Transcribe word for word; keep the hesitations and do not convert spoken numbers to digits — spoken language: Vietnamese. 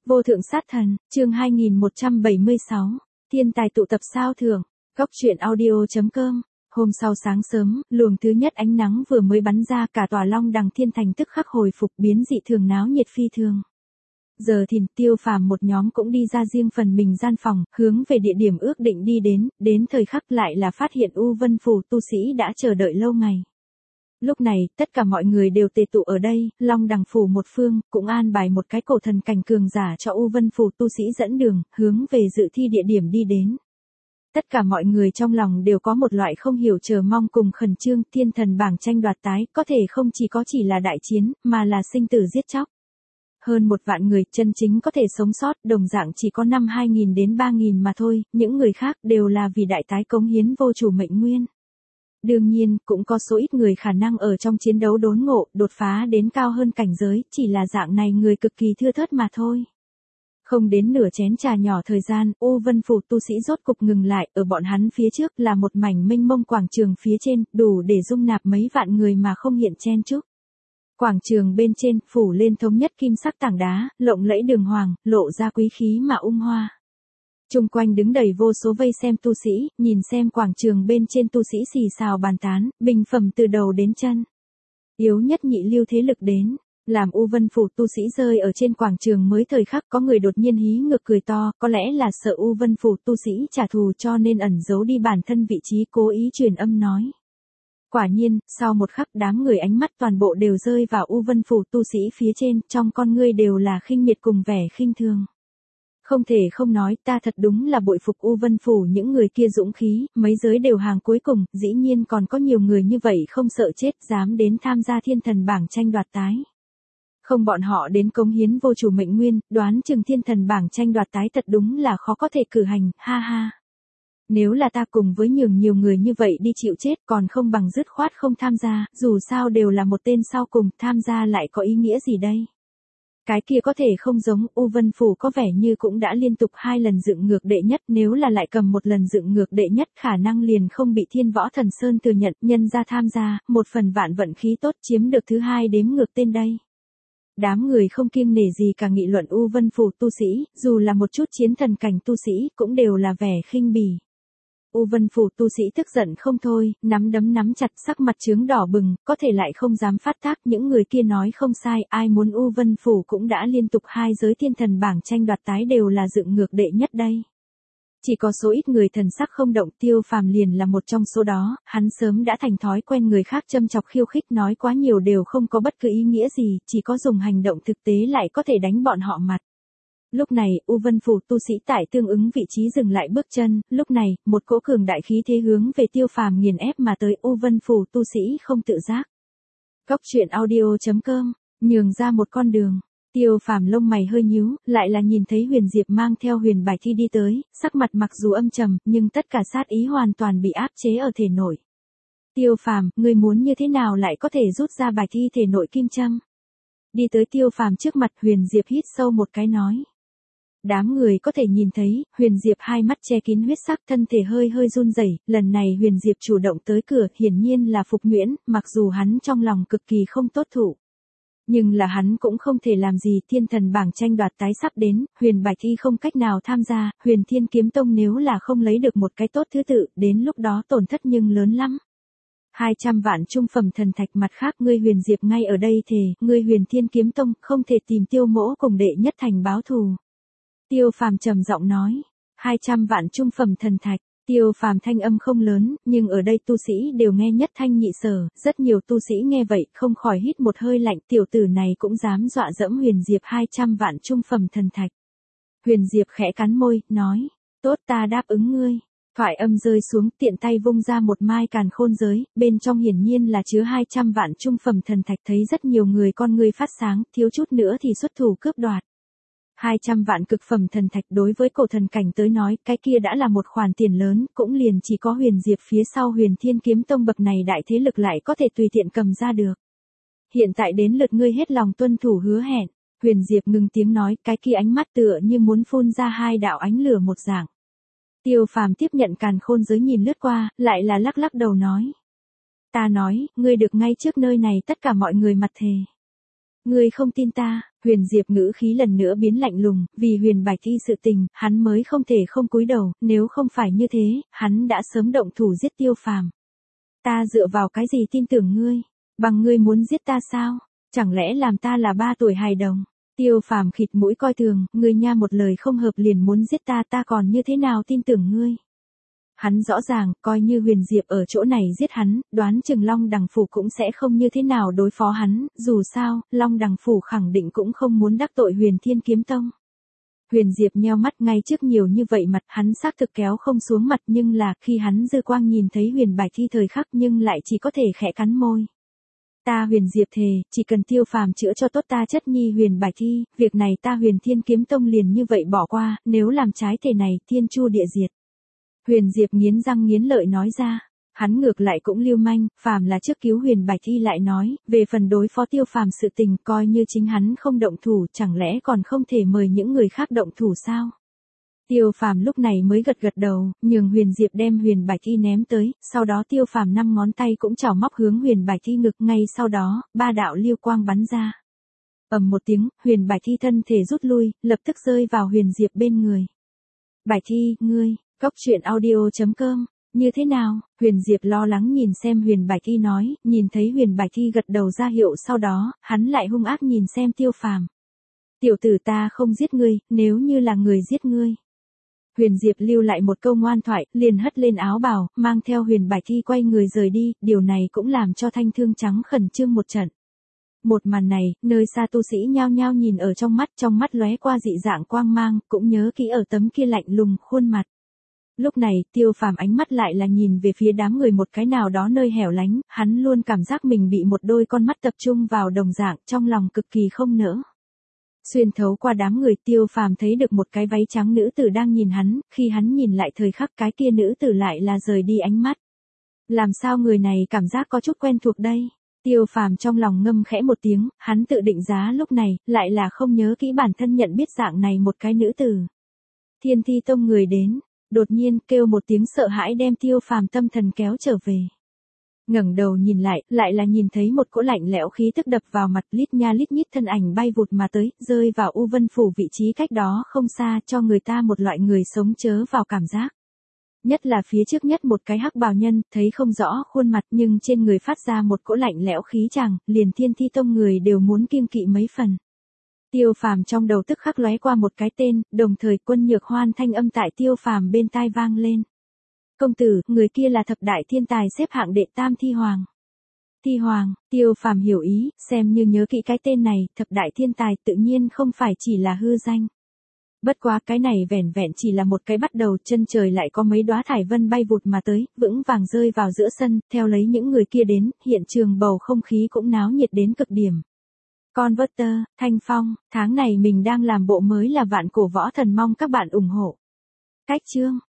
Vô thượng sát thần, chương hai nghìn một trăm bảy mươi sáu, thiên tài tụ tập sao thưởng, góc truyện audio chấm com. Hôm sau sáng sớm, luồng thứ nhất ánh nắng vừa mới bắn ra, cả tòa Long Đằng Thiên Thành tức khắc hồi phục biến dị thường náo nhiệt phi thường. Giờ thìn, Tiêu Phàm một nhóm cũng đi ra riêng phần mình gian phòng, hướng về địa điểm ước định đi đến, đến thời khắc lại là phát hiện U Vân Phủ tu sĩ đã chờ đợi lâu ngày. Lúc này, tất cả mọi người đều tề tụ ở đây, Long Đằng Phủ một phương, cũng an bài một cái cổ thần cảnh cường giả cho U Vân Phủ tu sĩ dẫn đường, hướng về dự thi địa điểm đi đến. Tất cả mọi người trong lòng đều có một loại không hiểu chờ mong cùng khẩn trương, thiên thần bảng tranh đoạt tái, có thể không chỉ có chỉ là đại chiến, mà là sinh tử giết chóc. Hơn một vạn người chân chính có thể sống sót, đồng dạng chỉ có năm hai nghìn đến ba nghìn mà thôi, những người khác đều là vì đại tái cống hiến vô chủ mệnh nguyên. Đương nhiên, cũng có số ít người khả năng ở trong chiến đấu đốn ngộ, đột phá đến cao hơn cảnh giới, chỉ là dạng này người cực kỳ thưa thớt mà thôi. Không đến nửa chén trà nhỏ thời gian, U Vân Phủ tu sĩ rốt cục ngừng lại, ở bọn hắn phía trước là một mảnh mênh mông quảng trường phía trên, đủ để dung nạp mấy vạn người mà không hiện chen chúc. Quảng trường bên trên, phủ lên thống nhất kim sắc tảng đá, lộng lẫy đường hoàng, lộ ra quý khí mà ung hoa. Chung quanh đứng đầy vô số vây xem tu sĩ, nhìn xem quảng trường bên trên tu sĩ xì xào bàn tán, bình phẩm từ đầu đến chân. Yếu nhất nhị lưu thế lực đến, làm U Vân Phủ tu sĩ rơi ở trên quảng trường mới thời khắc có người đột nhiên hí ngược cười to, có lẽ là sợ U Vân Phủ tu sĩ trả thù cho nên ẩn giấu đi bản thân vị trí cố ý truyền âm nói. Quả nhiên, sau một khắc đám người ánh mắt toàn bộ đều rơi vào U Vân Phủ tu sĩ phía trên, trong con ngươi đều là khinh miệt cùng vẻ khinh thường. Không thể không nói, ta thật đúng là bội phục U Vân Phủ những người kia dũng khí, mấy giới đều hàng cuối cùng, dĩ nhiên còn có nhiều người như vậy không sợ chết, dám đến tham gia thiên thần bảng tranh đoạt tái. Không bọn họ đến cống hiến vô chủ mệnh nguyên, đoán chừng thiên thần bảng tranh đoạt tái thật đúng là khó có thể cử hành, ha ha. Nếu là ta cùng với nhường nhiều người như vậy đi chịu chết còn không bằng dứt khoát không tham gia, dù sao đều là một tên sau cùng, tham gia lại có ý nghĩa gì đây? Cái kia có thể không giống, U Vân Phủ có vẻ như cũng đã liên tục hai lần dựng ngược đệ nhất, nếu là lại cầm một lần dựng ngược đệ nhất khả năng liền không bị Thiên Võ Thần Sơn thừa nhận, nhân ra tham gia, một phần vạn vận khí tốt chiếm được thứ hai đếm ngược tên đây. Đám người không kiêng nể gì cả nghị luận U Vân Phủ tu sĩ, dù là một chút chiến thần cảnh tu sĩ, cũng đều là vẻ khinh bỉ. U Vân Phủ tu sĩ tức giận không thôi, nắm đấm nắm chặt, sắc mặt chướng đỏ bừng, có thể lại không dám phát tác, những người kia nói không sai, ai muốn U Vân Phủ cũng đã liên tục hai giới thiên thần bảng tranh đoạt tái đều là dựng ngược đệ nhất đây. Chỉ có số ít người thần sắc không động, Tiêu Phàm liền là một trong số đó, hắn sớm đã thành thói quen người khác châm chọc khiêu khích, nói quá nhiều đều không có bất cứ ý nghĩa gì, chỉ có dùng hành động thực tế lại có thể đánh bọn họ mặt. Lúc này, U Vân Phủ tu sĩ tại tương ứng vị trí dừng lại bước chân, lúc này, một cỗ cường đại khí thế hướng về Tiêu Phàm nghiền ép mà tới, U Vân Phủ tu sĩ không tự giác. Góc truyện audio chấm com, nhường ra một con đường. Tiêu Phàm lông mày hơi nhíu, lại là nhìn thấy Huyền Diệp mang theo Huyền Bài Thi đi tới, sắc mặt mặc dù âm trầm, nhưng tất cả sát ý hoàn toàn bị áp chế ở thể nội. Tiêu Phàm, ngươi muốn như thế nào lại có thể rút ra bài thi thể nội kim châm? Đi tới Tiêu Phàm trước mặt, Huyền Diệp hít sâu một cái nói. Đám người có thể nhìn thấy, Huyền Diệp hai mắt che kín huyết sắc, thân thể hơi hơi run rẩy. Lần này Huyền Diệp chủ động tới cửa, hiển nhiên là Phục Nguyễn, mặc dù hắn trong lòng cực kỳ không tốt thụ. Nhưng là hắn cũng không thể làm gì, thiên thần bảng tranh đoạt tái sắp đến, Huyền Bạch Thi không cách nào tham gia, Huyền Thiên Kiếm Tông nếu là không lấy được một cái tốt thứ tự, đến lúc đó tổn thất nhưng lớn lắm. hai trăm vạn trung phẩm thần thạch, mặt khác ngươi Huyền Diệp ngay ở đây thề, ngươi Huyền Thiên Kiếm Tông không thể tìm Tiêu Mỗ cùng đệ nhất thành báo thù. Tiêu Phàm trầm giọng nói, hai trăm vạn trung phẩm thần thạch. Tiêu Phàm thanh âm không lớn, nhưng ở đây tu sĩ đều nghe nhất thanh nhị sở, rất nhiều tu sĩ nghe vậy, không khỏi hít một hơi lạnh, tiểu tử này cũng dám dọa dẫm Huyền Diệp hai trăm vạn trung phẩm thần thạch. Huyền Diệp khẽ cắn môi, nói, tốt ta đáp ứng ngươi. Thoại âm rơi xuống, tiện tay vung ra một mai càn khôn giới, bên trong hiển nhiên là chứa hai trăm vạn trung phẩm thần thạch, thấy rất nhiều người con ngươi phát sáng, thiếu chút nữa thì xuất thủ cướp đoạt. hai trăm vạn cực phẩm thần thạch đối với cổ thần cảnh tới nói, cái kia đã là một khoản tiền lớn, cũng liền chỉ có Huyền Diệp phía sau Huyền Thiên Kiếm Tông bậc này đại thế lực lại có thể tùy tiện cầm ra được. Hiện tại đến lượt ngươi hết lòng tuân thủ hứa hẹn. Huyền Diệp ngừng tiếng nói, cái kia ánh mắt tựa như muốn phun ra hai đạo ánh lửa một dạng. Tiêu Phàm tiếp nhận càn khôn giới nhìn lướt qua, lại là lắc lắc đầu nói. Ta nói, ngươi được ngay trước nơi này tất cả mọi người mặt thề. Ngươi không tin ta, Huyền Diệp ngữ khí lần nữa biến lạnh lùng, vì Huyền Bạch Thi sự tình, hắn mới không thể không cúi đầu, nếu không phải như thế, hắn đã sớm động thủ giết Tiêu Phàm. Ta dựa vào cái gì tin tưởng ngươi? Bằng ngươi muốn giết ta sao? Chẳng lẽ làm ta là ba tuổi hài đồng? Tiêu Phàm khịt mũi coi thường, ngươi nha một lời không hợp liền muốn giết ta, ta còn như thế nào tin tưởng ngươi? Hắn rõ ràng, coi như Huyền Diệp ở chỗ này giết hắn, đoán chừng Long Đằng Phủ cũng sẽ không như thế nào đối phó hắn, dù sao, Long Đằng Phủ khẳng định cũng không muốn đắc tội Huyền Thiên Kiếm Tông. Huyền Diệp nheo mắt, ngay trước nhiều như vậy mặt, hắn xác thực kéo không xuống mặt, nhưng là, khi hắn dư quang nhìn thấy Huyền Bạch Thi thời khắc nhưng lại chỉ có thể khẽ cắn môi. Ta Huyền Diệp thề, chỉ cần Tiêu Phàm chữa cho tốt ta chất nhi Huyền Bạch Thi, việc này ta Huyền Thiên Kiếm Tông liền như vậy bỏ qua, nếu làm trái thể này, thiên chu địa diệt. Huyền Diệp nghiến răng nghiến lợi nói ra, hắn ngược lại cũng lưu manh, Phàm là trước cứu Huyền Bạch Thi lại nói, về phần đối phó Tiêu Phàm sự tình coi như chính hắn không động thủ, chẳng lẽ còn không thể mời những người khác động thủ sao? Tiêu Phàm lúc này mới gật gật đầu, nhường Huyền Diệp đem Huyền Bạch Thi ném tới, sau đó Tiêu Phàm năm ngón tay cũng chảo móc hướng Huyền Bạch Thi ngực, ngay sau đó, ba đạo lưu quang bắn ra. Ầm một tiếng, Huyền Bạch Thi thân thể rút lui, lập tức rơi vào Huyền Diệp bên người. Bạch Thi, ngươi, Góc truyện audio chấm com, như thế nào? Huyền Diệp lo lắng nhìn xem Huyền Bạch Thi nói, nhìn thấy Huyền Bạch Thi gật đầu ra hiệu, sau đó, hắn lại hung ác nhìn xem Tiêu Phàm. Tiểu tử, ta không giết ngươi, nếu như là người giết ngươi. Huyền Diệp lưu lại một câu ngoan thoại, liền hất lên áo bào, mang theo Huyền Bạch Thi quay người rời đi, điều này cũng làm cho Thanh Thương Trắng khẩn trương một trận. Một màn này, nơi xa tu sĩ nhao nhao nhìn ở trong mắt, trong mắt lóe qua dị dạng quang mang, cũng nhớ kỹ ở tấm kia lạnh lùng khuôn mặt. Lúc này, Tiêu Phàm ánh mắt lại là nhìn về phía đám người một cái nào đó nơi hẻo lánh, hắn luôn cảm giác mình bị một đôi con mắt tập trung vào đồng dạng, trong lòng cực kỳ không nỡ. Xuyên thấu qua đám người, Tiêu Phàm thấy được một cái váy trắng nữ tử đang nhìn hắn, khi hắn nhìn lại thời khắc cái kia nữ tử lại là rời đi ánh mắt. Làm sao người này cảm giác có chút quen thuộc đây? Tiêu Phàm trong lòng ngâm khẽ một tiếng, hắn tự định giá lúc này, lại là không nhớ kỹ bản thân nhận biết dạng này một cái nữ tử. Thiên Thi Tông người đến, đột nhiên kêu một tiếng sợ hãi đem Tiêu Phàm tâm thần kéo trở về. Ngẩng đầu nhìn lại, lại là nhìn thấy một cỗ lạnh lẽo khí tức đập vào mặt, lít nha lít nhít thân ảnh bay vụt mà tới, rơi vào U Vân Phủ vị trí cách đó không xa, cho người ta một loại người sống chớ vào cảm giác. Nhất là phía trước nhất một cái hắc bào nhân, thấy không rõ khuôn mặt nhưng trên người phát ra một cỗ lạnh lẽo khí chàng, liền Thiên Thi Tông người đều muốn kiêng kỵ mấy phần. Tiêu Phàm trong đầu tức khắc lóe qua một cái tên, đồng thời Quân Nhược Hoan thanh âm tại Tiêu Phàm bên tai vang lên. Công tử, người kia là thập đại thiên tài xếp hạng đệ tam Thi Hoàng. Thi Hoàng, Tiêu Phàm hiểu ý, xem như nhớ kỹ cái tên này, thập đại thiên tài tự nhiên không phải chỉ là hư danh. Bất quá cái này vẻn vẹn chỉ là một cái bắt đầu, chân trời lại có mấy đóa thải vân bay vụt mà tới, vững vàng rơi vào giữa sân, theo lấy những người kia đến, hiện trường bầu không khí cũng náo nhiệt đến cực điểm. Converter, Thanh Phong, tháng này mình đang làm bộ mới là Vạn Cổ Võ Thần, mong các bạn ủng hộ. Cách chương